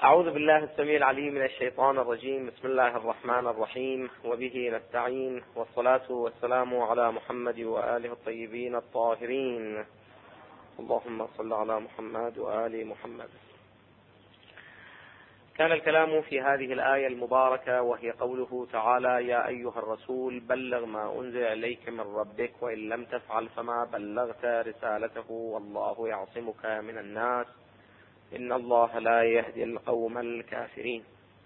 أعوذ بالله السميع العليم من الشيطان الرجيم. بسم الله الرحمن الرحيم، وبه نستعين، والصلاة والسلام على محمد وآله الطيبين الطاهرين. اللهم صل على محمد وآل محمد. كان الكلام في هذه الآية المباركة، وهي قوله تعالى: يا أيها الرسول بلغ ما أنزل إليك من ربك وإن لم تفعل فما بلغت رسالته والله يعصمك من الناس إن الله لا يهدي القوم الكافرين.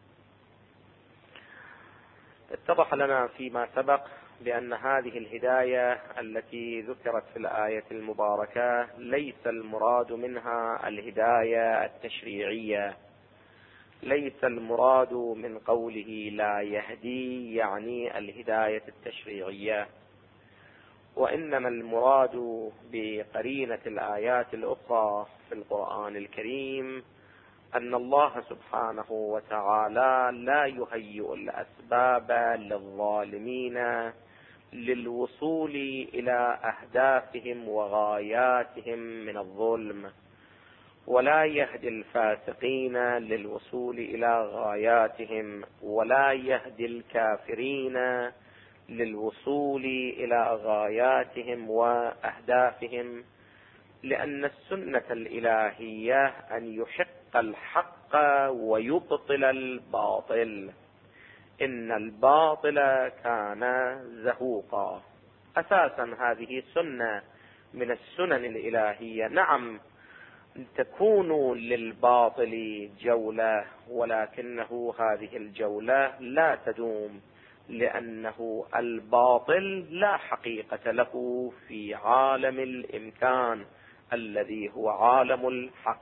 اتضح لنا فيما سبق بأن هذه الهداية التي ذكرت في الآية المباركة ليس المراد منها الهداية التشريعية، ليس المراد من قوله لا يهدي يعني الهداية التشريعية، وإنما المراد بقرينة الآيات الأخرى في القرآن الكريم أن الله سبحانه وتعالى لا يهيئ الأسباب للظالمين للوصول إلى أهدافهم وغاياتهم من الظلم، ولا يهدي الفاسقين للوصول إلى غاياتهم، ولا يهدي الكافرين للوصول إلى غاياتهم وأهدافهم، لأن السنة الإلهية أن يحق الحق ويبطل الباطل. إن الباطل كان زهوقا. أساسا هذه سنة من السنن الإلهية. نعم، تكون للباطل جولة، ولكنه هذه الجولة لا تدوم، لأنه الباطل لا حقيقة له في عالم الإمكان الذي هو عالم الحق.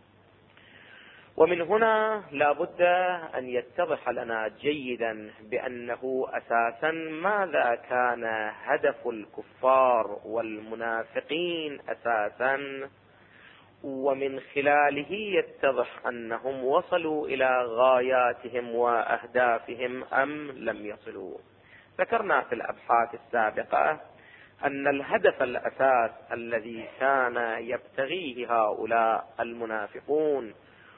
ومن هنا لا بد أن يتضح لنا جيدا بأنه أساسا ماذا كان هدف الكفار والمنافقين أساسا، ومن خلاله يتضح أنهم وصلوا إلى غاياتهم وأهدافهم أم لم يصلوا. ذكرنا في الأبحاث السابقة أن الهدف الأساس الذي كان يبتغيه هؤلاء المنافقون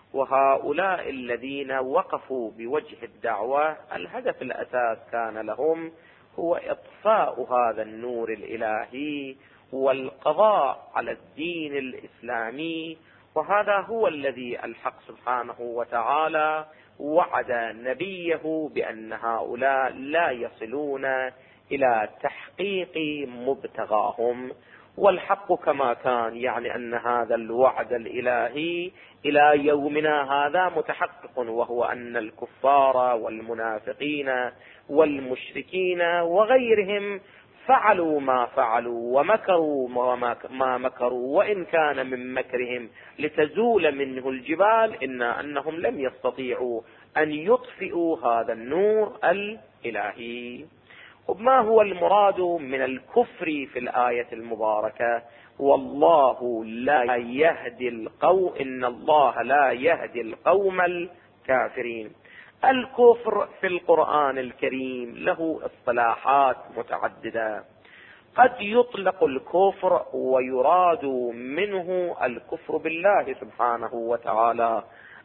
وهؤلاء الذين وقفوا بوجه الدعوة، الهدف الأساس كان لهم هو إطفاء هذا النور الإلهي والقضاء على الدين الإسلامي. وهذا هو الذي الحق سبحانه وتعالى وعد نبيه بأن هؤلاء لا يصلون إلى تحقيق مبتغاهم. والحق كما كان، يعني أن هذا الوعد الإلهي إلى يومنا هذا متحقق، وهو أن الكفار والمنافقين والمشركين وغيرهم فعلوا ما فعلوا ومكروا ما مكروا، وإن كان من مكرهم لتزول منه الجبال، إلا أنهم لم يستطيعوا أن يطفئوا هذا النور الإلهي. وما هو المراد من الكفر في الآية المباركة؟ والله لا يهدي القوم، إن الله لا يهدي القوم الكافرين. الكفر في القرآن الكريم له اصطلاحات متعددة. قد يطلق الكفر ويراد منه الكفر بالله سبحانه وتعالى،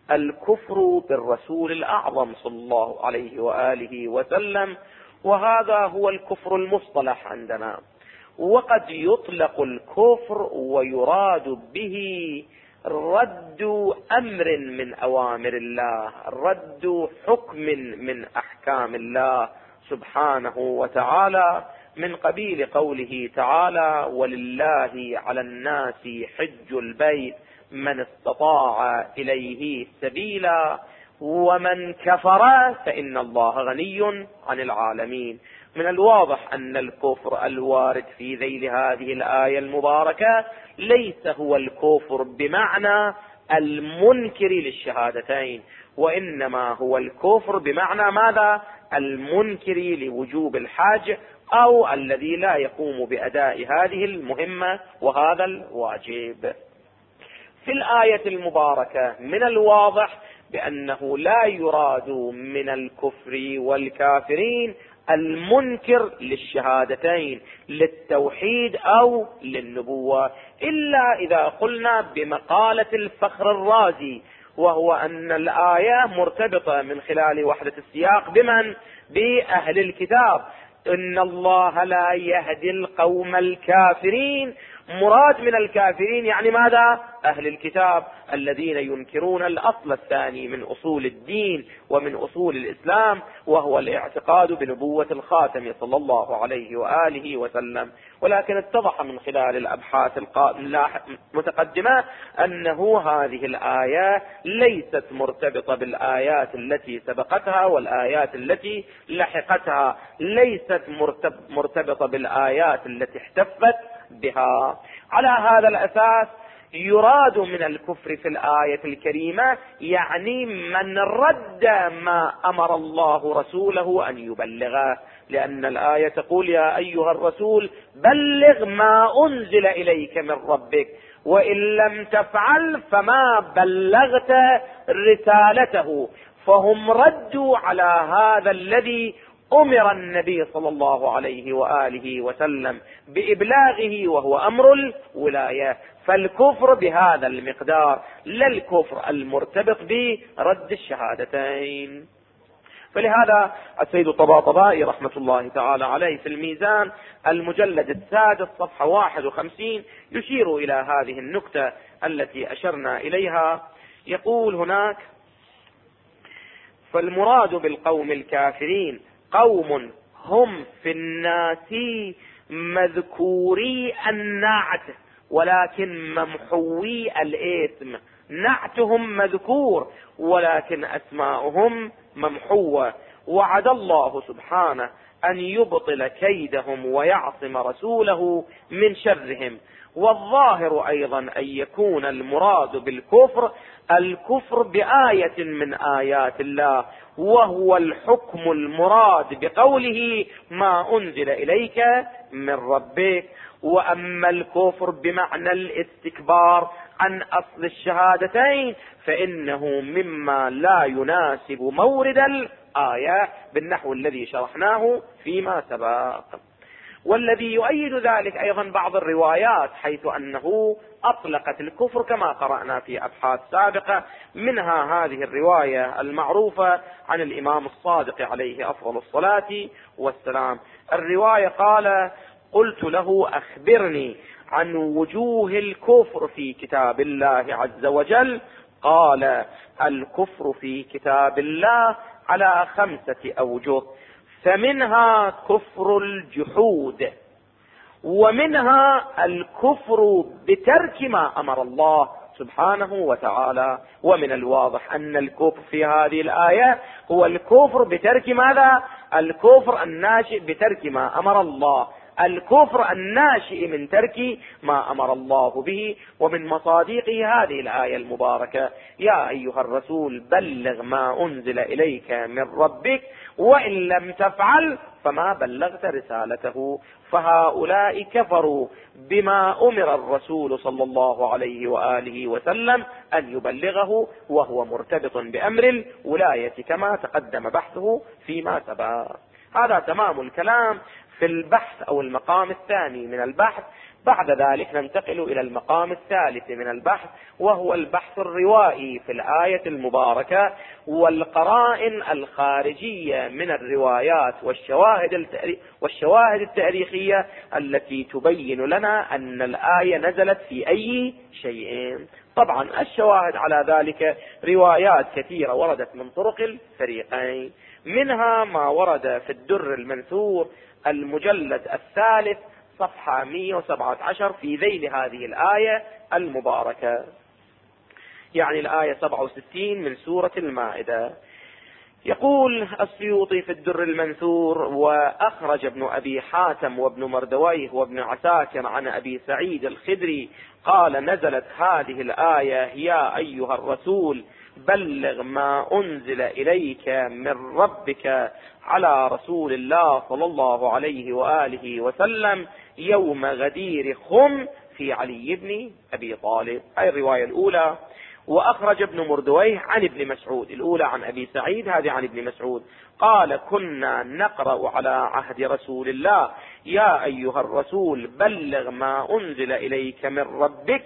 الكفر بالرسول الأعظم صلى الله عليه وآله وسلم، وهذا هو الكفر المصطلح عندنا. وقد يطلق الكفر ويراد به رد أمر من أوامر الله، رد حكم من أحكام الله سبحانه وتعالى، من قبيل قوله تعالى: ولله على الناس حج البيت من استطاع إليه سبيلا ومن كفر فإن الله غني عن العالمين. من الواضح أن الكفر الوارد في ذيل هذه الآية المباركة ليس هو الكفر بمعنى المنكر للشهادتين، وإنما هو الكفر بمعنى ماذا؟ المنكر لوجوب الحج، أو الذي لا يقوم بأداء هذه المهمة وهذا الواجب. في الآية المباركة من الواضح بأنه لا يراد من الكفر والكافرين المنكر للشهادتين، للتوحيد أو للنبوة، إلا إذا قلنا بمقالة الفخر الرازي، وهو أن الآية مرتبطة من خلال وحدة السياق بمن؟ بأهل الكتاب. إن الله لا يهدي القوم الكافرين، مراد من الكافرين يعني ماذا؟ أهل الكتاب الذين ينكرون الأصل الثاني من أصول الدين ومن أصول الإسلام، وهو الاعتقاد بنبوة الخاتم صلى الله عليه وآله وسلم. ولكن اتضح من خلال الأبحاث المتقدمة أنه هذه الآية ليست مرتبطة بالآيات التي سبقتها والآيات التي لحقتها، ليست مرتبطة بالآيات التي احتفت بها. على هذا الأساس يراد من الكفر في الآية الكريمة يعني من رد ما أمر الله رسوله أن يبلغه، لأن الآية تقول يا أيها الرسول بلغ ما أنزل إليك من ربك وإن لم تفعل فما بلغت رسالته. فهم ردوا على هذا الذي أمر النبي صلى الله عليه وآله وسلم بإبلاغه وهو أمر الولاية. فالكفر بهذا المقدار، لا الكفر المرتبط برد الشهادتين. فلهذا السيد الطباطبائي رحمة الله تعالى عليه في الميزان المجلد السادس صفحة 51 يشير إلى هذه النكتة التي أشرنا إليها. يقول هناك: فالمراد بالقوم الكافرين قوم هم في الناس مذكوري النعت ولكن ممحوي الاسم. نعتهم مذكور ولكن أسماؤهم ممحوة. وعد الله سبحانه أن يبطل كيدهم ويعصم رسوله من شرهم. والظاهر أيضا أن يكون المراد بالكفر الكفر بآية من آيات الله، وهو الحكم المراد بقوله ما أنزل إليك من ربك. وأما الكفر بمعنى الاستكبار عن أصل الشهادتين فإنه مما لا يناسب مورد الآية بالنحو الذي شرحناه فيما سبق. والذي يؤيد ذلك أيضا بعض الروايات حيث أنه أطلقت الكفر كما قرأنا في أبحاث سابقة، منها هذه الرواية المعروفة عن الإمام الصادق عليه أفضل الصلاة والسلام. الرواية قال: قلت له أخبرني عن وجوه الكفر في كتاب الله عز وجل. قال: الكفر في كتاب الله على 5 أوجه، فمنها كفر الجحود، ومنها الكفر بترك ما أمر الله سبحانه وتعالى. ومن الواضح أن الكفر في هذه الآية هو الكفر بترك ماذا؟ الكفر الناشئ بترك ما أمر الله، الكفر الناشئ من ترك ما أمر الله به. ومن مصادقه هذه الآية المباركة: يا أيها الرسول بلغ ما أنزل إليك من ربك وإن لم تفعل فما بلغت رسالته. فهؤلاء كفروا بما أمر الرسول صلى الله عليه وآله وسلم أن يبلغه، وهو مرتبط بأمر الولاية كما تقدم بحثه فيما سبق. هذا تمام الكلام في البحث أو المقام الثاني من البحث. بعد ذلك ننتقل إلى المقام الثالث من البحث، وهو البحث الروائي في الآية المباركة والقرائن الخارجية من الروايات والشواهد التاريخية التي تبين لنا أن الآية نزلت في أي شيء. طبعا الشواهد على ذلك روايات كثيرة وردت من طرق الفريقين، منها ما ورد في الدر المنثور المجلد الثالث صفحة 117 في ذيل هذه الآية المباركة، يعني الآية 67 من سورة المائدة. يقول السيوطي في الدر المنثور: وأخرج ابن أبي حاتم وابن مردويه وابن عساكر عن أبي سعيد الخدري قال: نزلت هذه الآية يا أيها الرسول بلغ ما أنزل إليك من ربك على رسول الله صلى الله عليه وآله وسلم يوم غدير خم في علي بن أبي طالب. أي الرواية الأولى. وأخرج ابن مردويه عن ابن مسعود، الأولى عن أبي سعيد، هذه عن ابن مسعود، قال: كنا نقرأ على عهد رسول الله يا أيها الرسول بلغ ما أنزل إليك من ربك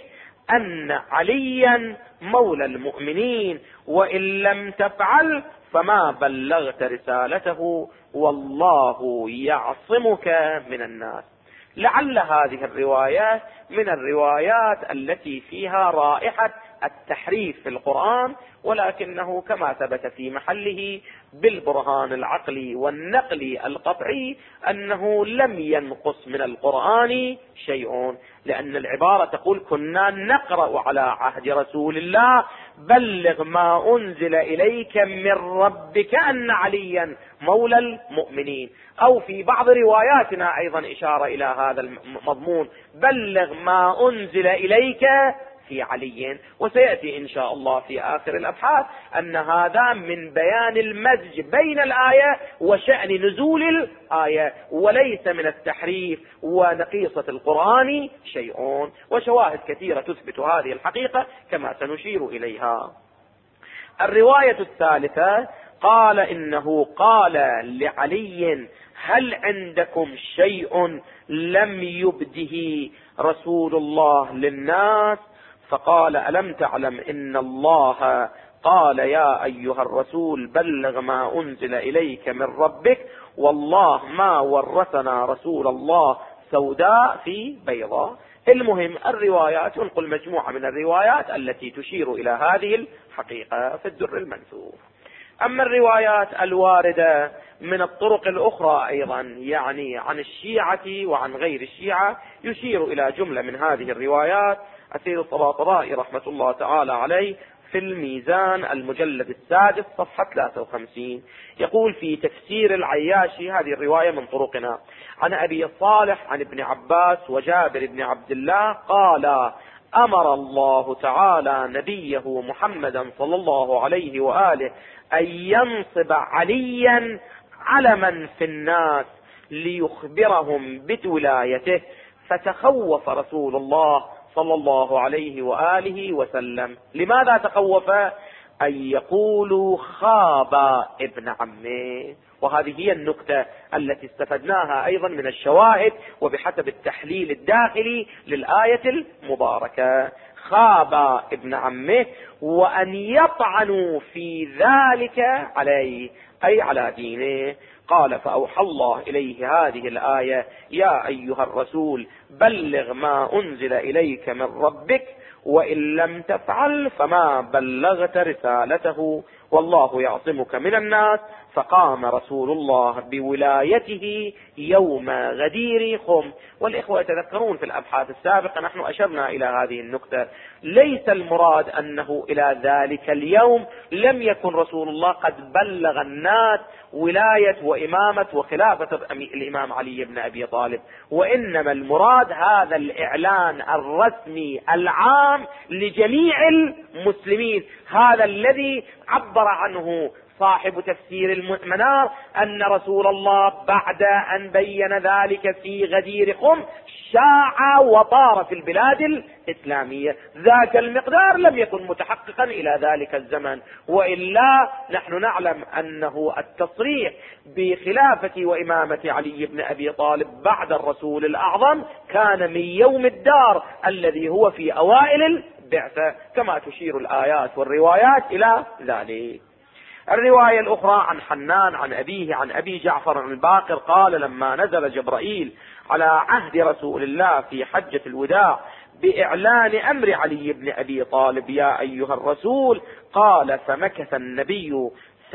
أن عليا مولى المؤمنين، وإن لم تفعل فما بلغت رسالته والله يعصمك من الناس. لعل هذه الروايات من الروايات التي فيها رائحة التحريف في القرآن، ولكنه كما ثبت في محله بالبرهان العقلي والنقلي القطعي أنه لم ينقص من القرآن شيء، لأن العبارة تقول: كنا نقرأ على عهد رسول الله بلغ ما أنزل إليك من ربك أن عليا مولى المؤمنين. أو في بعض رواياتنا أيضا إشارة إلى هذا المضمون: بلغ ما أنزل إليك في علي. وسيأتي إن شاء الله في آخر الأبحاث أن هذا من بيان المزج بين الآية وشأن نزول الآية، وليس من التحريف ونقيصة القرآن شيء. وشواهد كثيرة تثبت هذه الحقيقة كما سنشير إليها. الرواية الثالثة قال إنه قال لعلي: هل عندكم شيء لم يبده رسول الله للناس؟ فقال: ألم تعلم إن الله قال يا أيها الرسول بلغ ما أنزل إليك من ربك، والله ما ورثنا رسول الله سوداء في بيضاء. المهم الروايات، ونقل مجموعة من الروايات التي تشير إلى هذه الحقيقة في الدر المنثور. أما الروايات الواردة من الطرق الأخرى أيضا، يعني عن الشيعة وعن غير الشيعة، يشير إلى جملة من هذه الروايات السيد الطباطبائي رحمة الله تعالى عليه في الميزان المجلد 6 صفحة 53 يقول في تفسير العياشي، هذه الرواية من طرقنا، عن أبي صالح عن ابن عباس وجابر بن عبد الله قال: أمر الله تعالى نبيه محمدا صلى الله عليه وآله أن ينصب عليا علما في الناس ليخبرهم بولايته، فتخوف رسول الله صلى الله عليه وآله وسلم. لماذا تخوف؟ أن يقولوا خاب ابن عمه. وهذه هي النكتة التي استفدناها أيضا من الشواهد وبحسب التحليل الداخلي للآية المباركة: خاب ابن عمه، وأن يطعنوا في ذلك عليه أي على دينه. قال: فأوحى الله إليه هذه الآية: يا أيها الرسول بلغ ما أنزل إليك من ربك، وإن لم تفعل فما بلغت رسالته والله يعصمك من الناس. فقام رسول الله بولايته يوم غدير خم. والإخوة يتذكرون في الأبحاث السابقة نحن أشرنا إلى هذه النكتة: ليس المراد أنه إلى ذلك اليوم لم يكن رسول الله قد بلغ الناس ولاية وإمامة وخلافة الإمام علي بن أبي طالب، وإنما المراد هذا الإعلان الرسمي العام لجميع المسلمين، هذا الذي عبر عنه صاحب تفسير المنار أن رسول الله بعد أن بين ذلك في غدير خم شاع وطار في البلاد الإسلامية. ذاك المقدار لم يكن متحققا إلى ذلك الزمن، وإلا نحن نعلم أنه التصريح بخلافة وإمامة علي بن أبي طالب بعد الرسول الأعظم كان من يوم الدار الذي هو في أوائل البعثة، كما تشير الآيات والروايات إلى ذلك. الرواية الأخرى عن حنان عن أبيه عن أبي جعفر الباقر قال: لما نزل جبرائيل على عهد رسول الله في حجة الوداع بإعلان أمر علي بن أبي طالب يا أيها الرسول، قال: فمكث النبي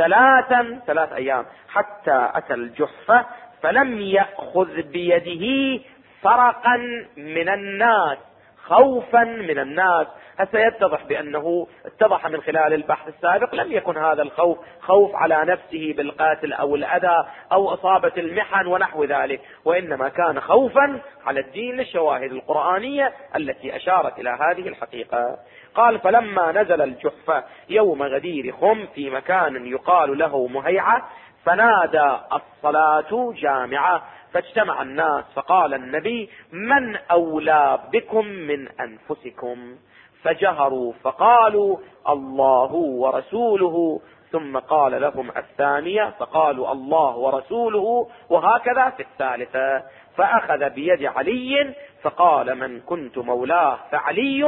3 أيام حتى أتى الجحفة فلم يأخذ بيده فرقا من الناس خوفا من الناس. هسه يتضح بأنه اتضح من خلال البحث السابق لم يكن هذا الخوف خوف على نفسه بالقاتل أو الأذى أو إصابة المحن ونحو ذلك، وإنما كان خوفا على الدين للشواهد القرآنية التي أشارت إلى هذه الحقيقة. قال: فلما نزل الجحفة يوم غدير خم في مكان يقال له مهيعة فنادى الصلاة جامعة، فاجتمع الناس فقال النبي: من أولى بكم من أنفسكم؟ فجهروا فقالوا: الله ورسوله. ثم قال لهم الثانية فقالوا: الله ورسوله، وهكذا في الثالثة. فأخذ بيد علي فقال: من كنت مولاه فعلي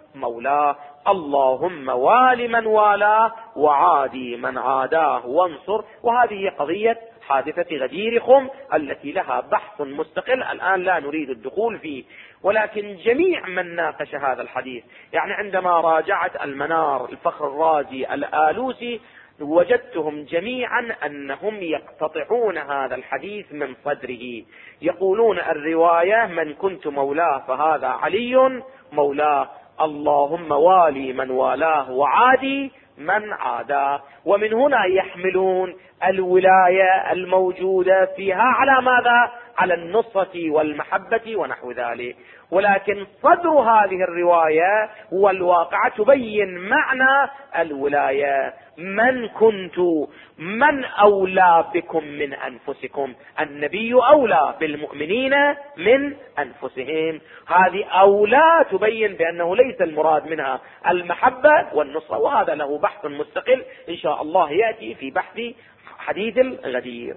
مولاه. اللهم وال من والاه وعادي من عاداه وانصر. وهذه قضية حادثة غدير خم التي لها بحث مستقل الآن لا نريد الدخول فيه، ولكن جميع من ناقش هذا الحديث، يعني عندما راجعت المنار الفخر الرازي الآلوسي وجدتهم جميعا أنهم يقتطعون هذا الحديث من صدره، يقولون الرواية من كنت مولاه فهذا علي مولاه، اللهم والي من والاه وعادي من عاداه. ومن هنا يحملون الولاية الموجودة فيها على ماذا؟ على النصرة والمحبة ونحو ذلك. ولكن صدر هذه الرواية والواقعة تبين معنى الولاية. من كنت، من أولى بكم من أنفسكم؟ النبي أولى بالمؤمنين من أنفسهم. هذه أولى تبين بأنه ليس المراد منها المحبة والنصرة، وهذا له بحث مستقل إن شاء الله يأتي في بحث حديث الغدير.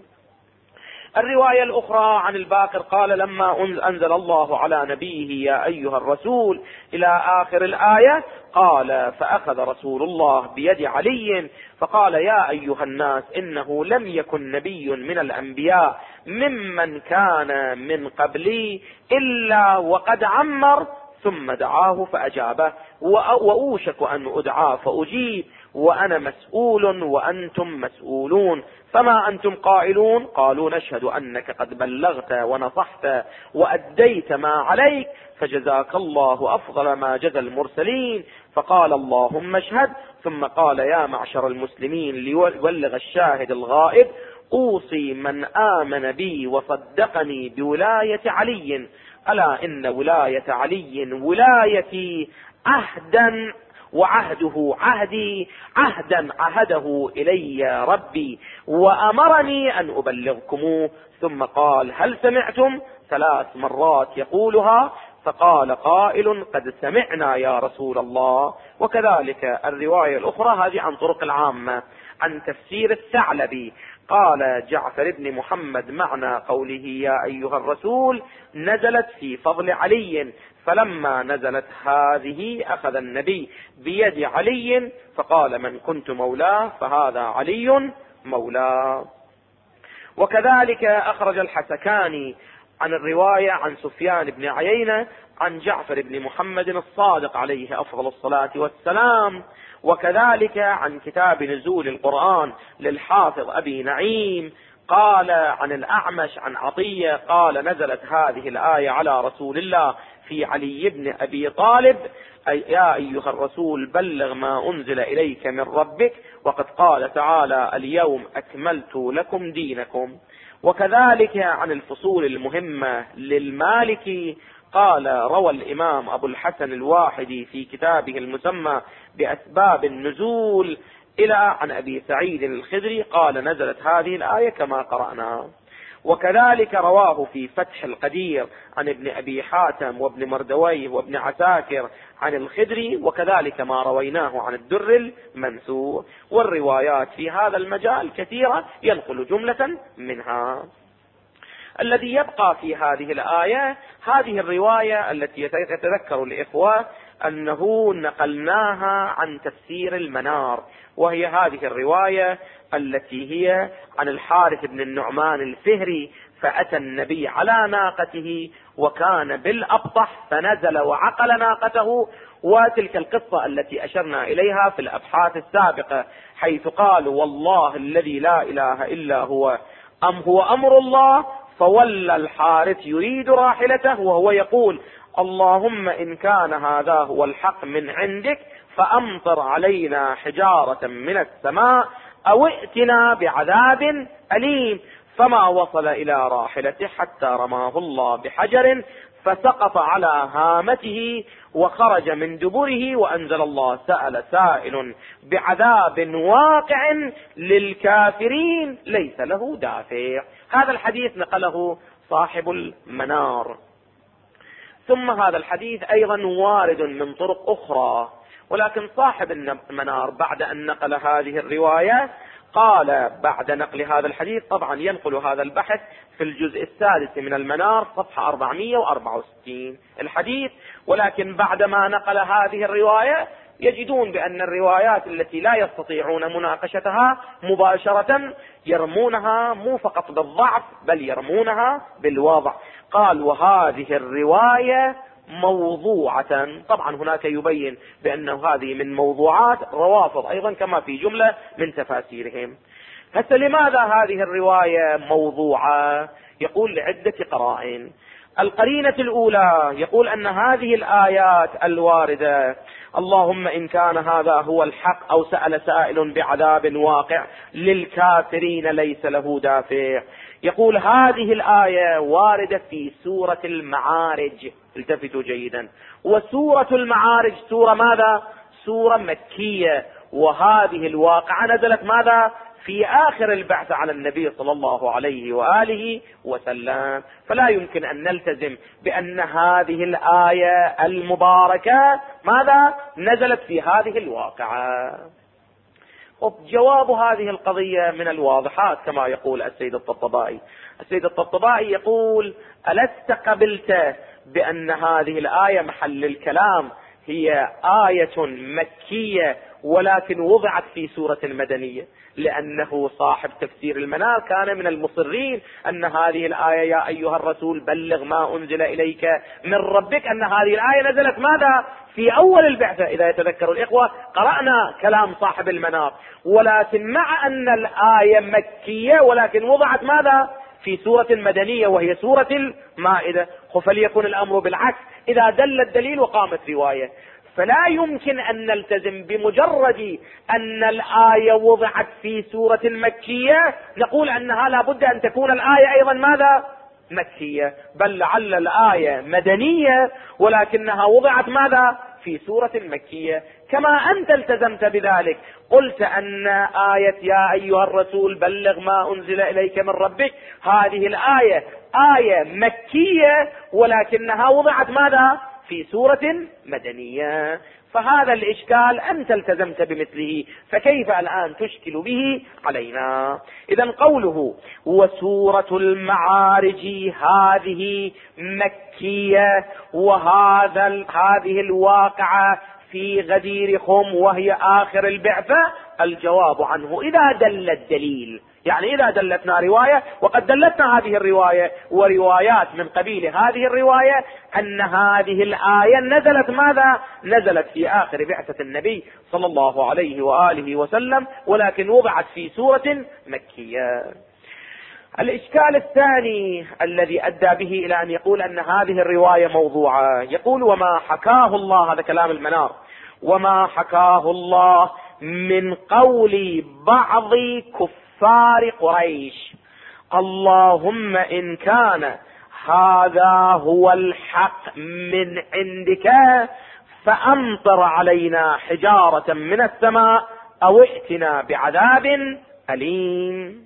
الرواية الأخرى عن الباقر قال لما أنزل الله على نبيه يا أيها الرسول إلى آخر الآية قال فأخذ رسول الله بيد علي فقال يا أيها الناس إنه لم يكن نبي من الأنبياء ممن كان من قبلي إلا وقد عمر ثم دعاه فأجابه وأوشك أن أدعى فأجيب وأنا مسؤول وأنتم مسؤولون فما أنتم قائلون؟ قالوا نشهد أنك قد بلغت ونصحت وأديت ما عليك فجزاك الله أفضل ما جزى المرسلين. فقال اللهم اشهد. ثم قال يا معشر المسلمين ليبلغ الشاهد الغائب أوصي من آمن بي وصدقني بولاية علي ألا إن ولاية علي ولايتي عهدا وعهده عهدي عهدا عهده إلي ربي وأمرني أن أبلغكموه. ثم قال هل سمعتم؟ 3 مرات يقولها. فقال قائل قد سمعنا يا رسول الله. وكذلك الرواية الأخرى هذه عن طرق العامة عن تفسير الثعلبي قال جعفر بن محمد معنى قوله يا أيها الرسول نزلت في فضل علي، فلما نزلت هذه أخذ النبي بيد علي فقال من كنت مولاه فهذا علي مولاه. وكذلك أخرج الحسكاني عن الرواية عن سفيان بن عيينة عن جعفر بن محمد الصادق عليه أفضل الصلاة والسلام. وكذلك عن كتاب نزول القرآن للحافظ أبي نعيم قال عن الأعمش عن عطية قال نزلت هذه الآية على رسول الله في علي بن أبي طالب يا أيها الرسول بلغ ما أنزل إليك من ربك وقد قال تعالى اليوم أكملت لكم دينكم. وكذلك عن الفصول المهمة للمالكي قال روى الإمام أبو الحسن الواحدي في كتابه المسمى بأسباب النزول إلى عن أبي سعيد الخدري قال نزلت هذه الآية كما قرأنا. وكذلك رواه في فتح القدير عن ابن أبي حاتم وابن مردويه وابن عساكر عن الخدري، وكذلك ما رويناه عن الدر المنثور. والروايات في هذا المجال كثيرة ينقل جملة منها. الذي يبقى في هذه الآية هذه الرواية التي يتذكر الإخوة أنه نقلناها عن تفسير المنار، وهي هذه الرواية التي هي عن الحارث بن النعمان الفهري فأتى النبي على ناقته وكان بالأبطح فنزل وعقل ناقته. وتلك القصة التي أشرنا إليها في الأبحاث السابقة حيث قالوا والله الذي لا إله إلا هو أم هو أمر الله، فولى الحارث يريد راحلته وهو يقول اللهم إن كان هذا هو الحق من عندك فأمطر علينا حجارة من السماء أو ائتنا بعذاب أليم. فما وصل إلى راحلته حتى رماه الله بحجر فسقط على هامته وخرج من دبره وأنزل الله سأل سائل بعذاب واقع للكافرين ليس له دافع. هذا الحديث نقله صاحب المنار. ثم هذا الحديث أيضا وارد من طرق أخرى، ولكن صاحب المنار بعد أن نقل هذه الرواية قال بعد نقل هذا الحديث، طبعا ينقل هذا البحث في الجزء السادس من المنار صفحة 464 الحديث، ولكن بعدما نقل هذه الرواية يجدون بأن الروايات التي لا يستطيعون مناقشتها مباشرة يرمونها مو فقط بالضعف بل يرمونها بالوضع. قال وهذه الرواية موضوعة. طبعا هناك يبين بأنه هذه من موضوعات روافض أيضا كما في جملة من تفاسيرهم. هسه لماذا هذه الرواية موضوعة؟ يقول لعدة قرائن. القرينة الأولى يقول أن هذه الآيات الواردة اللهم إن كان هذا هو الحق أو سأل سائل بعذاب واقع للكافرين ليس له دافع، يقول هذه الآية واردة في سورة المعارج. التفتوا جيدا، وسورة المعارج سورة ماذا؟ سورة مكية، وهذه الواقعة نزلت ماذا؟ في آخر البعث على النبي صلى الله عليه وآله وسلم. فلا يمكن أن نلتزم بأن هذه الآية المباركة ماذا؟ نزلت في هذه الواقعة. جواب هذه القضية من الواضحات كما يقول السيد الطبطبائي. السيد الطبطبائي يقول ألست قبلت بأن هذه الآية محل الكلام هي آية مكية ولكن وضعت في سورة مدنية؟ لأنه صاحب تفسير المنار كان من المصرين أن هذه الآية يا أيها الرسول بلغ ما أنزل إليك من ربك، أن هذه الآية نزلت ماذا؟ في أول البعثة. إذا يتذكر الإخوة قرأنا كلام صاحب المنار، ولكن مع أن الآية مكية ولكن وضعت ماذا؟ في سورة مدنية وهي سورة المائدة. فليكن الأمر بالعكس، إذا دل الدليل وقامت رواية. فلا يمكن أن نلتزم بمجرد أن الآية وضعت في سورة مكية نقول أنها لابد أن تكون الآية أيضا ماذا؟ مكية، بل لعل الآية مدنية ولكنها وضعت ماذا؟ في سورة مكية. كما أنت التزمت بذلك، قلت أن آية يا أيها الرسول بلغ ما أنزل إليك من ربك هذه الآية آية مكية ولكنها وضعت ماذا؟ في سورة مدنية. فهذا الإشكال أنت التزمت بمثله، فكيف الآن تشكل به علينا؟ إذن قوله وسورة المعارج هذه مكية هذه الواقعة في غدير خم وهي آخر البعثة، الجواب عنه إذا دل الدليل، يعني إذا دلتنا رواية، وقد دلتنا هذه الرواية وروايات من قبيل هذه الرواية أن هذه الآية نزلت ماذا؟ نزلت في آخر بعثة النبي صلى الله عليه وآله وسلم ولكن وضعت في سورة مكية. الإشكال الثاني الذي أدى به إلى أن يقول أن هذه الرواية موضوعة، يقول وما حكاه الله، هذا كلام المنار، وما حكاه الله من قول بعض كفار قريش اللهم إن كان هذا هو الحق من عندك فأمطر علينا حجارة من السماء أو ائتنا بعذاب أليم.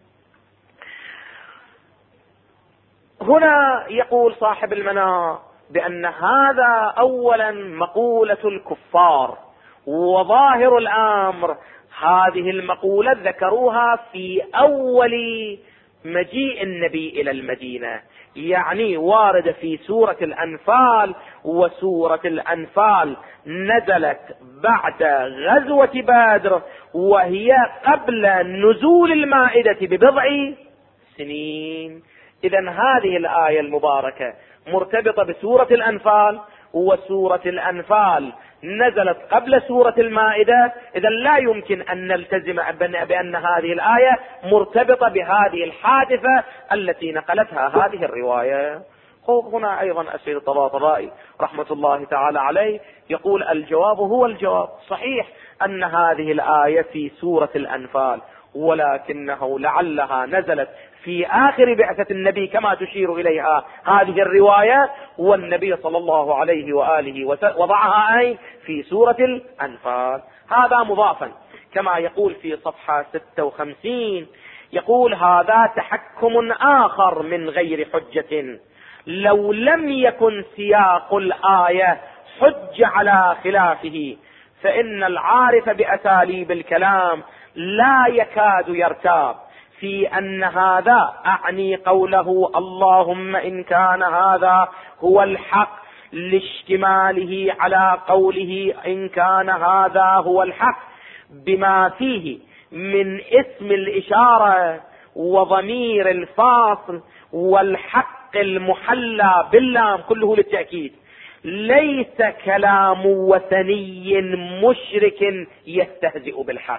هنا يقول صاحب المنار بأن هذا أولا مقولة الكفار، وظاهر الأمر هذه المقولة ذكروها في أول مجيء النبي إلى المدينة، يعني وارد في سورة الأنفال، وسورة الأنفال نزلت بعد غزوة بدر وهي قبل نزول المائدة ببضع سنين. إذن هذه الآية المباركة مرتبطة بسورة الأنفال، وسورة الأنفال نزلت قبل سورة المائدة. إذن لا يمكن أن نلتزم بأن هذه الآية مرتبطة بهذه الحادثة التي نقلتها هذه الرواية. هنا أيضا السيد الطباطبائي رحمة الله تعالى عليه يقول الجواب هو الجواب، صحيح أن هذه الآية في سورة الأنفال ولكنه لعلها نزلت في آخر بعثة النبي كما تشير إليها هذه الرواية، والنبي صلى الله عليه وآله وضعها أي في سورة الأنفال. هذا مضافا كما يقول في صفحة 56، يقول هذا تحكم آخر من غير حجة، لو لم يكن سياق الآية حج على خلافه فإن العارف بأساليب الكلام لا يكاد يرتاب في أن هذا أعني قوله اللهم إن كان هذا هو الحق لاشتماله على قوله إن كان هذا هو الحق بما فيه من اسم الإشارة وضمير الفاصل والحق المحلى باللام كله للتأكيد، ليس كلام وثني مشرك يستهزئ بالحق.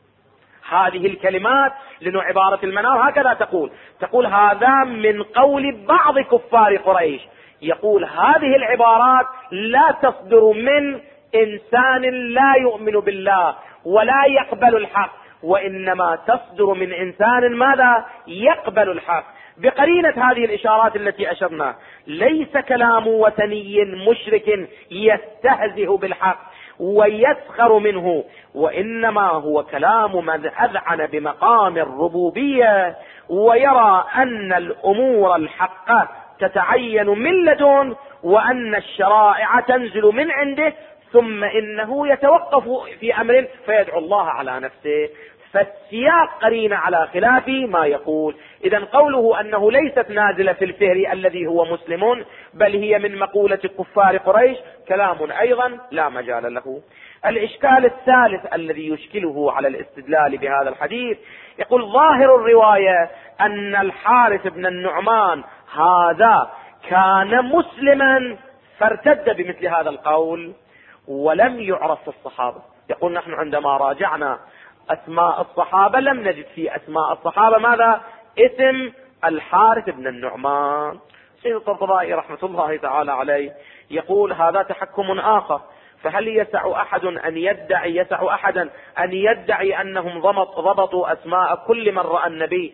هذه الكلمات لأنه عبارة المنار هكذا تقول هذا من قول بعض كفار قريش، يقول هذه العبارات لا تصدر من إنسان لا يؤمن بالله ولا يقبل الحق، وإنما تصدر من إنسان ماذا؟ يقبل الحق، بقرينة هذه الإشارات التي أشرنا. ليس كلام وثني مشرك يستهزئ بالحق ويسخر منه، وإنما هو كلام من أذعن بمقام الربوبية ويرى أن الأمور الحقة تتعين من لدن، وأن الشرائع تنزل من عنده، ثم إنه يتوقف في أمر فيدعو الله على نفسه. فالسياق قرين على خلاف ما يقول. إذن قوله أنه ليست نازلة في الفهر الذي هو مسلم، بل هي من مقولة كفار قريش، كلام أيضا لا مجال له. الإشكال الثالث الذي يشكله على الاستدلال بهذا الحديث، يقول ظاهر الرواية أن الحارث بن النعمان هذا كان مسلما فارتد بمثل هذا القول ولم يعرف في الصحابة. يقول نحن عندما راجعنا أسماء الصحابة لم نجد في أسماء الصحابة ماذا؟ اسم الحارث بن النعمان. سيد الطبطبائي رحمة الله تعالى عليه يقول هذا تحكم آخر، فهل يسع أحدا أن يدعي أنهم ضبطوا أسماء كل من رأى النبي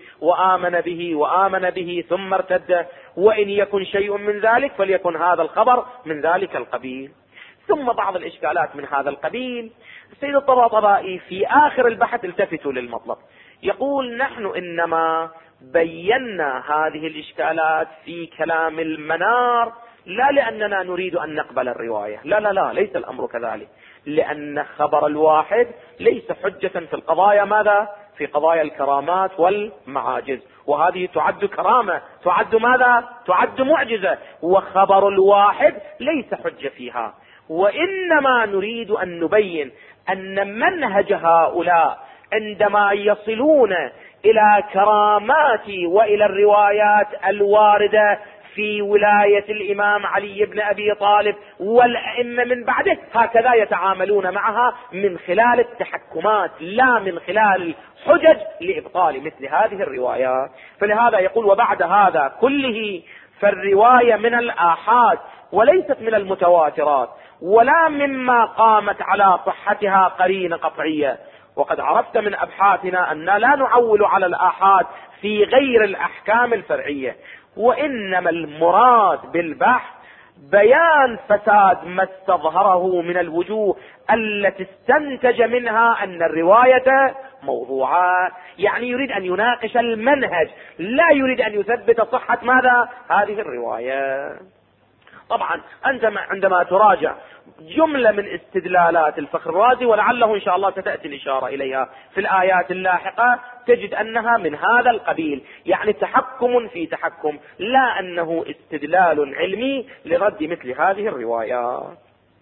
وآمن به ثم ارتد؟ وإن يكن شيء من ذلك فليكن هذا الخبر من ذلك القبيل. ثم بعض الإشكالات من هذا القبيل. السيد الطباطبائي في آخر البحث التفتوا للمطلب، يقول نحن إنما بينا هذه الإشكالات في كلام المنار لا لأننا نريد أن نقبل الرواية، لا ليس الأمر كذلك، لأن خبر الواحد ليس حجة في القضايا ماذا؟ في قضايا الكرامات والمعاجز، وهذه تعد كرامة، تعد ماذا؟ تعد معجزة، وخبر الواحد ليس حجة فيها. وإنما نريد أن نبين أن منهج هؤلاء عندما يصلون إلى كرامات وإلى الروايات الواردة في ولاية الإمام علي بن أبي طالب والأئمة من بعده، هكذا يتعاملون معها من خلال التحكمات لا من خلال الحجج لإبطال مثل هذه الروايات. فلهذا يقول وبعد هذا كله فالرواية من الآحاد وليست من المتواترات ولا مما قامت على صحتها قرينة قطعية. وقد عرفت من أبحاثنا أن لا نعول على الآحاد في غير الأحكام الفرعية، وإنما المراد بالبحث بيان فساد ما استظهره من الوجوه التي استنتج منها أن الرواية موضوعة. يعني يريد أن يناقش المنهج، لا يريد أن يثبت صحة ماذا؟ هذه الرواية. طبعا أنت عندما تراجع جملة من استدلالات الفخر الرازي، ولعله إن شاء الله ستأتي الإشارة إليها في الآيات اللاحقة، تجد أنها من هذا القبيل، يعني تحكم في تحكم، لا أنه استدلال علمي لرد مثل هذه الروايات.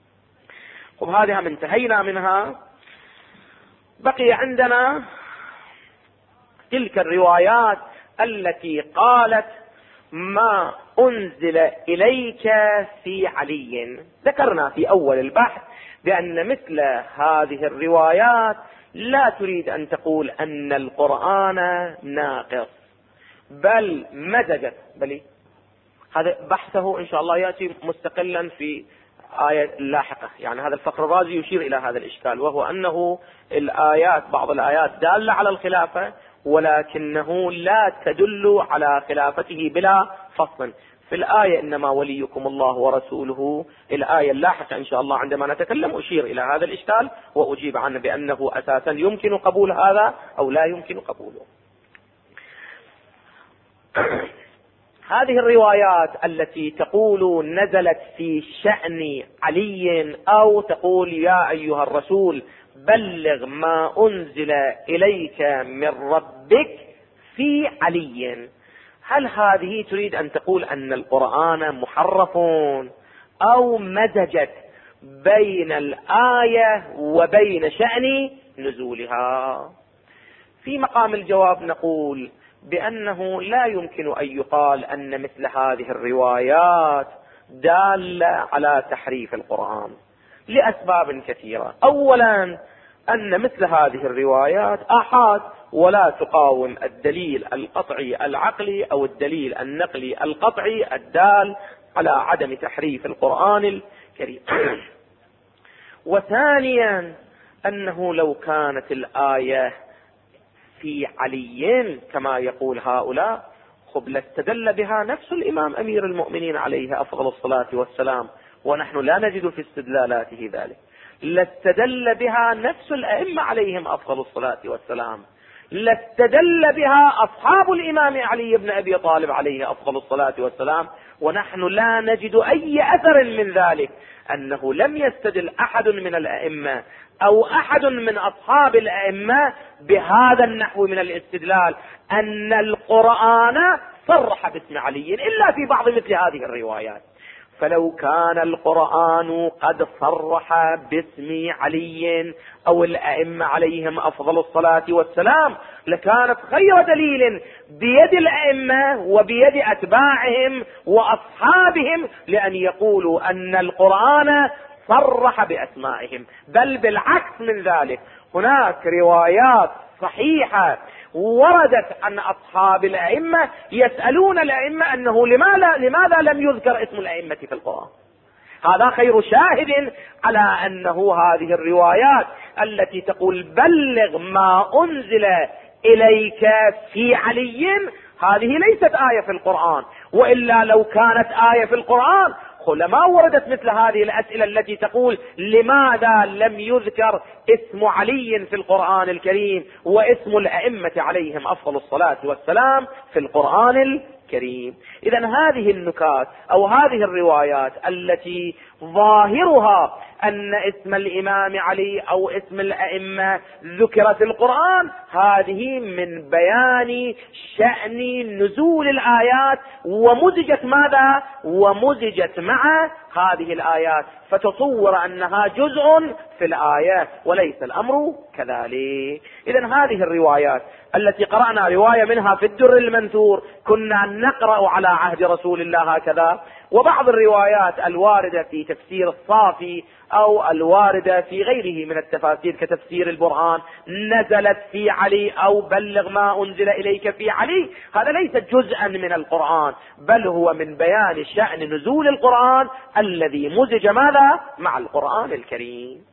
وبهذه انتهينا منها. بقي عندنا تلك الروايات التي قالت ما أنزل إليك في علي. ذكرنا في أول البحث بأن مثل هذه الروايات لا تريد أن تقول أن القرآن ناقص، بل مزجت، بل هذا بحثه إن شاء الله يأتي مستقلا في آية لاحقة. يعني هذا الفخر الرازي يشير إلى هذا الإشكال، وهو أنه الآيات بعض الآيات دالة على الخلافة ولكنه لا تدل على خلافته بلا فصل. في الآية إنما وليكم الله ورسوله، الآية اللاحقة إن شاء الله عندما نتكلم أشير إلى هذا الإشكال وأجيب عنه بأنه أساسا يمكن قبول هذا أو لا يمكن قبوله. هذه الروايات التي تقول نزلت في شأن علي، أو تقول يا أيها الرسول بلغ ما أنزل إليك من ربك في علي. هل هذه تريد أن تقول أن القرآن محرف أو مزجت بين الآية وبين شأن نزولها؟ في مقام الجواب نقول بأنه لا يمكن أن يقال أن مثل هذه الروايات دالة على تحريف القرآن لأسباب كثيرة. أولا أن مثل هذه الروايات آحاد ولا تقاوم الدليل القطعي العقلي أو الدليل النقلي القطعي الدال على عدم تحريف القرآن الكريم. وثانيا أنه لو كانت الآية في علي كما يقول هؤلاء لاستدل بها نفس الإمام أمير المؤمنين عليه أفضل الصلاة والسلام، ونحن لا نجد في استدلالاته ذلك. لاستدل بها نفس الأئمة عليهم أفضل الصلاة والسلام، لاستدل بها أصحاب الإمام علي بن أبي طالب عليه أفضل الصلاة والسلام، ونحن لا نجد أي أثر من ذلك أنه لم يستدل أحد من الأئمة أو أحد من أصحاب الأئمة بهذا النحو من الاستدلال أن القرآن صرح باسم علي إلا في بعض مثل هذه الروايات. فلو كان القرآن قد صرح باسم علي أو الأئمة عليهم أفضل الصلاة والسلام لكانت خير دليل بيد الأئمة وبيد أتباعهم وأصحابهم لأن يقولوا أن القرآن صرح بأسمائهم. بل بالعكس من ذلك، هناك روايات صحيحة وردت عن أصحاب الأئمة يسألون الأئمة أنه لماذا لم يذكر اسم الأئمة في القرآن. هذا خير شاهد على أنه هذه الروايات التي تقول بلغ ما أنزل إليك في علي هذه ليست آية في القرآن، وإلا لو كانت آية في القرآن لما وردت مثل هذه الأسئلة التي تقول لماذا لم يذكر اسم علي في القرآن الكريم واسم الأئمة عليهم أفضل الصلاة والسلام في القرآن الكريم. إذن هذه النكات أو هذه الروايات التي ظاهرها أن اسم الإمام علي أو اسم الأئمة ذكر في القرآن هذه من بيان شأن نزول الآيات ومزجت ماذا؟ ومزجت مع هذه الآيات، فتصور أنها جزء في الآية وليس الأمر كذلك. إذن هذه الروايات التي قرأنا رواية منها في الدر المنثور كنا نقرأ على عهد رسول الله هكذا، وبعض الروايات الواردة في تفسير الصافي أو الواردة في غيره من التفاسير كتفسير البرهان نزلت في علي أو بلغ ما أنزل إليك في علي، هذا ليس جزءا من القرآن بل هو من بيان شأن نزول القرآن الذي مزج ماذا؟ مع القرآن الكريم.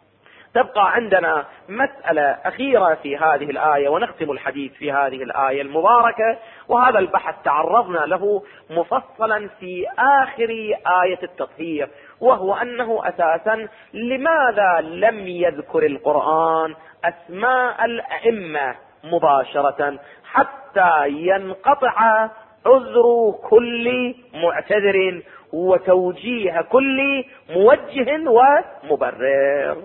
تبقى عندنا مسألة أخيرة في هذه الآية ونختم الحديث في هذه الآية المباركة، وهذا البحث تعرضنا له مفصلا في آخر آية التطهير، وهو أنه أساسا لماذا لم يذكر القرآن أسماء الأئمة مباشرة حتى ينقطع عذر كل معتذر وتوجيه كل موجه ومبرر؟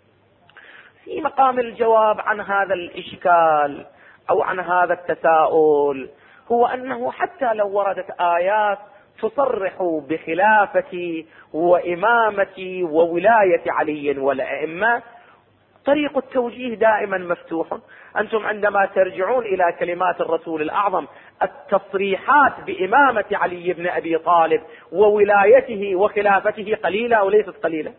في مقام الجواب عن هذا الإشكال أو عن هذا التساؤل هو أنه حتى لو وردت آيات تصرح بخلافة وإمامة وولاية علي والأئمة طريق التوجيه دائما مفتوح. أنتم عندما ترجعون إلى كلمات الرسول الأعظم التصريحات بإمامة علي بن أبي طالب وولايته وخلافته قليلة وليست قليلة،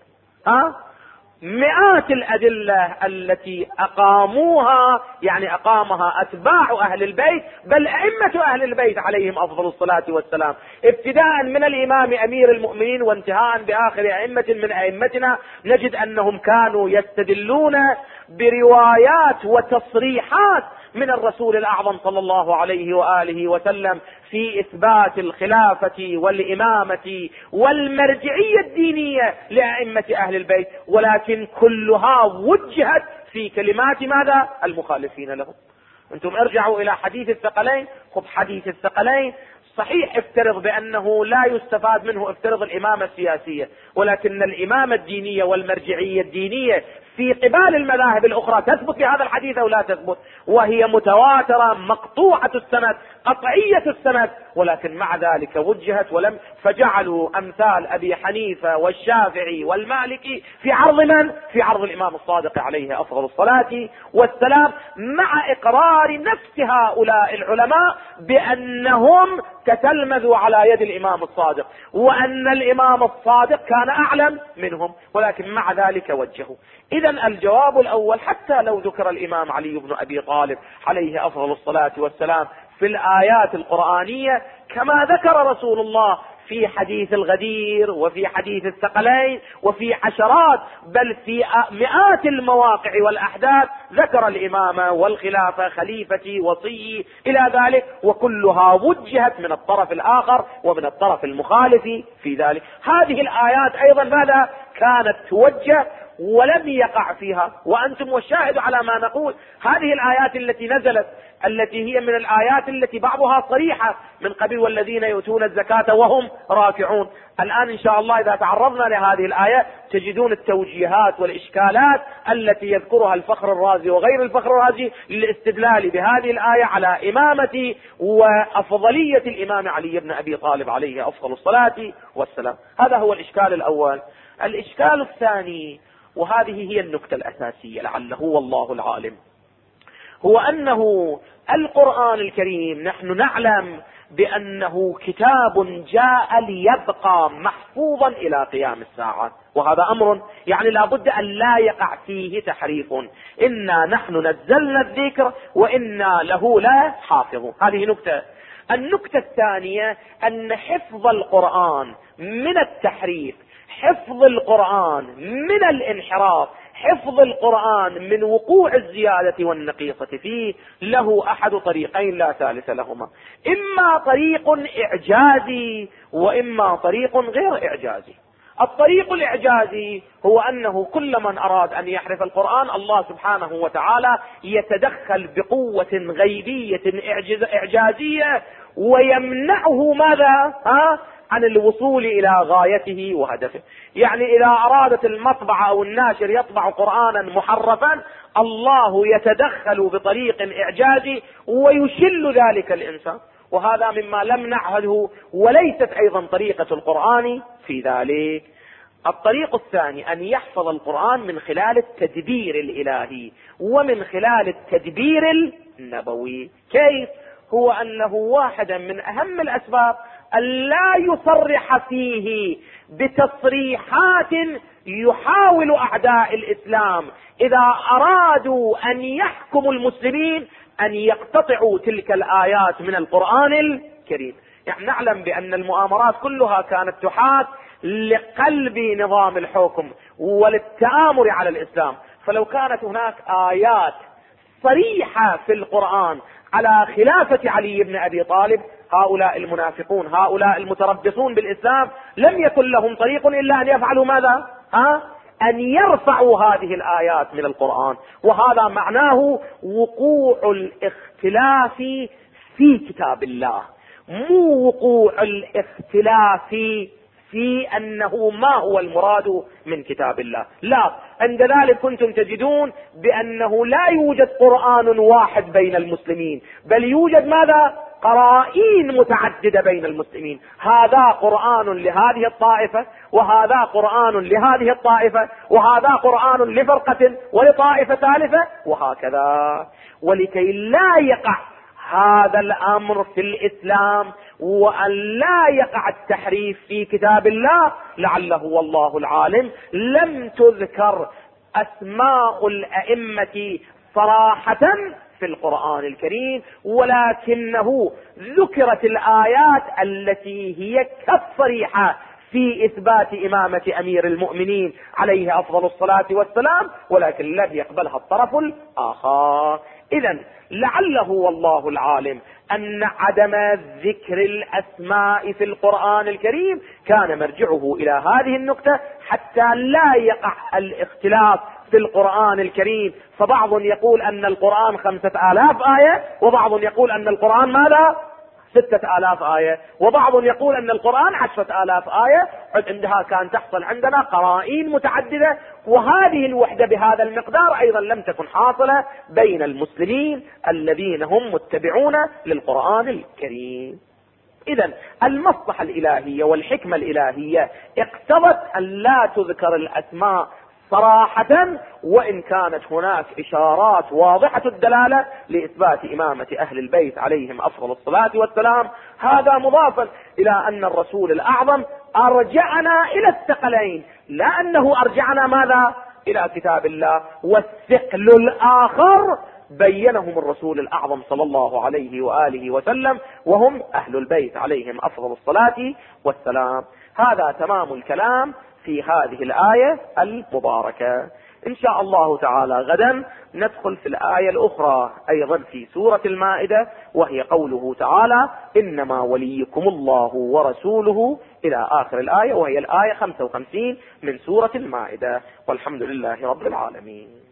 مئات الأدلة التي أقاموها يعني أقامها أتباع أهل البيت بل أئمة أهل البيت عليهم أفضل الصلاة والسلام، ابتداء من الإمام أمير المؤمنين وانتهاء بآخر أئمة من أئمتنا، نجد أنهم كانوا يستدلون بروايات وتصريحات من الرسول الأعظم صلى الله عليه وآله وسلم في إثبات الخلافة والإمامة والمرجعية الدينية لأئمة أهل البيت، ولكن كلها وجهت في كلمات ماذا؟ المخالفين لهم. أنتم ارجعوا إلى حديث الثقلين. حديث الثقلين صحيح افترض بأنه لا يستفاد منه، افترض الإمامة السياسية، ولكن الإمامة الدينية والمرجعية الدينية في قبال المذاهب الأخرى تثبت في هذا الحديث أو لا تثبت؟ وهي متواترة مقطوعة السند قطعية السند، ولكن مع ذلك وجهت فجعلوا أمثال أبي حنيفة والشافعي والمالكي في عرض من؟ في عرض الإمام الصادق عليه أفضل الصلاة والسلام، مع إقرار نفس هؤلاء العلماء بأنهم تتلمذوا على يد الإمام الصادق، وأن الإمام الصادق كان أعلم منهم، ولكن مع ذلك وجهوا. إذا الجواب الأول، حتى لو ذكر الإمام علي بن أبي طالب عليه أفضل الصلاة والسلام في الآيات القرآنية كما ذكر رسول الله في حديث الغدير وفي حديث الثقلين وفي عشرات بل في مئات المواقع والأحداث ذكر الإمامة والخلافة خليفتي وصي إلى ذلك، وكلها وجهت من الطرف الآخر ومن الطرف المخالف في ذلك. هذه الآيات أيضا ماذا كانت توجه ولم يقع فيها، وأنتم والشاهد على ما نقول. هذه الآيات التي نزلت التي هي من الآيات التي بعضها صريحة من قبيل والذين يؤتون الزكاة وهم راكعون. الآن إن شاء الله إذا تعرضنا لهذه الآية تجدون التوجيهات والإشكالات التي يذكرها الفخر الرازي وغير الفخر الرازي للاستدلال بهذه الآية على إمامة وأفضلية الإمام علي بن أبي طالب عليه أفضل الصلاة والسلام. هذا هو الإشكال الأول. الإشكال الثاني، وهذه هي النكتة الأساسية لعله والله العالم، هو أنه القرآن الكريم نحن نعلم بأنه كتاب جاء ليبقى محفوظا إلى قيام الساعة، وهذا أمر يعني لا بد أن لا يقع فيه تحريف. إنا نحن نزلنا الذكر وإنا له لا حافظ. هذه نكتة. النكتة الثانية أن حفظ القرآن من التحريف، حفظ القرآن من الانحراف، حفظ القرآن من وقوع الزيادة والنقيصة فيه له أحد طريقين لا ثالث لهما، إما طريق إعجازي وإما طريق غير إعجازي. الطريق الإعجازي هو أنه كل من أراد أن يحرف القرآن الله سبحانه وتعالى يتدخل بقوة غيبية إعجازية ويمنعه ماذا؟ عن الوصول إلى غايته وهدفه. يعني إذا أرادت المطبعة أو الناشر يطبع قرآنا محرفا الله يتدخل بطريق إعجازي ويشل ذلك الإنسان، وهذا مما لم نعهده وليست أيضا طريقة القرآن في ذلك. الطريق الثاني أن يحفظ القرآن من خلال التدبير الإلهي ومن خلال التدبير النبوي. كيف؟ هو أنه واحدا من أهم الأسباب أن لا يصرح فيه بتصريحات يحاول أعداء الإسلام إذا أرادوا أن يحكموا المسلمين أن يقتطعوا تلك الآيات من القرآن الكريم. يعني نعلم بأن المؤامرات كلها كانت تحاك لقلب نظام الحكم وللتآمر على الإسلام، فلو كانت هناك آيات صريحة في القرآن على خلافة علي بن أبي طالب هؤلاء المنافقون هؤلاء المتربصون بالإسلام لم يكن لهم طريق إلا أن يفعلوا ماذا؟ أن يرفعوا هذه الآيات من القرآن، وهذا معناه وقوع الاختلاف في كتاب الله، مو وقوع الاختلاف في أنه ما هو المراد من كتاب الله. لا، عند ذلك كنتم تجدون بأنه لا يوجد قرآن واحد بين المسلمين، بل يوجد ماذا؟ قرائن متعددة بين المسلمين. هذا قرآن لهذه الطائفة وهذا قرآن لهذه الطائفة وهذا قرآن لفرقة ولطائفة ثالثة وهكذا. ولكي لا يقع هذا الأمر في الإسلام وأن لا يقع التحريف في كتاب الله لعله والله العالم لم تذكر أسماء الأئمة صراحة في القرآن الكريم، ولكنه ذكرت الآيات التي هي كالصريحة في إثبات إمامة أمير المؤمنين عليه أفضل الصلاة والسلام، ولكن لم يقبلها الطرف الآخر. إذن لعله والله العالم أن عدم ذكر الأسماء في القرآن الكريم كان مرجعه إلى هذه النقطة حتى لا يقع الاختلاف في القرآن الكريم. فبعض يقول أن القرآن 5000 آية وبعض يقول أن القرآن ماذا؟ 6,000 آية، وبعض يقول أن القرآن 10,000 آية. عندها كان تحصل عندنا قرائن متعددة، وهذه الوحدة بهذا المقدار أيضا لم تكن حاصلة بين المسلمين الذين هم متبعون للقرآن الكريم. إذن المصلحة الإلهية والحكمة الإلهية اقتضت أن لا تذكر الأسماء صراحة، وإن كانت هناك إشارات واضحة الدلالة لإثبات إمامة أهل البيت عليهم أفضل الصلاة والسلام. هذا مضافا إلى أن الرسول الأعظم أرجعنا إلى الثقلين، لا أنه أرجعنا ماذا؟ إلى كتاب الله. والثقل الآخر بينهم الرسول الأعظم صلى الله عليه وآله وسلم، وهم أهل البيت عليهم أفضل الصلاة والسلام. هذا تمام الكلام في هذه الآية المباركة. إن شاء الله تعالى غدا ندخل في الآية الأخرى أيضا في سورة المائدة، وهي قوله تعالى: إنما وليكم الله ورسوله، إلى آخر الآية، وهي الآية 55 من سورة المائدة. والحمد لله رب العالمين.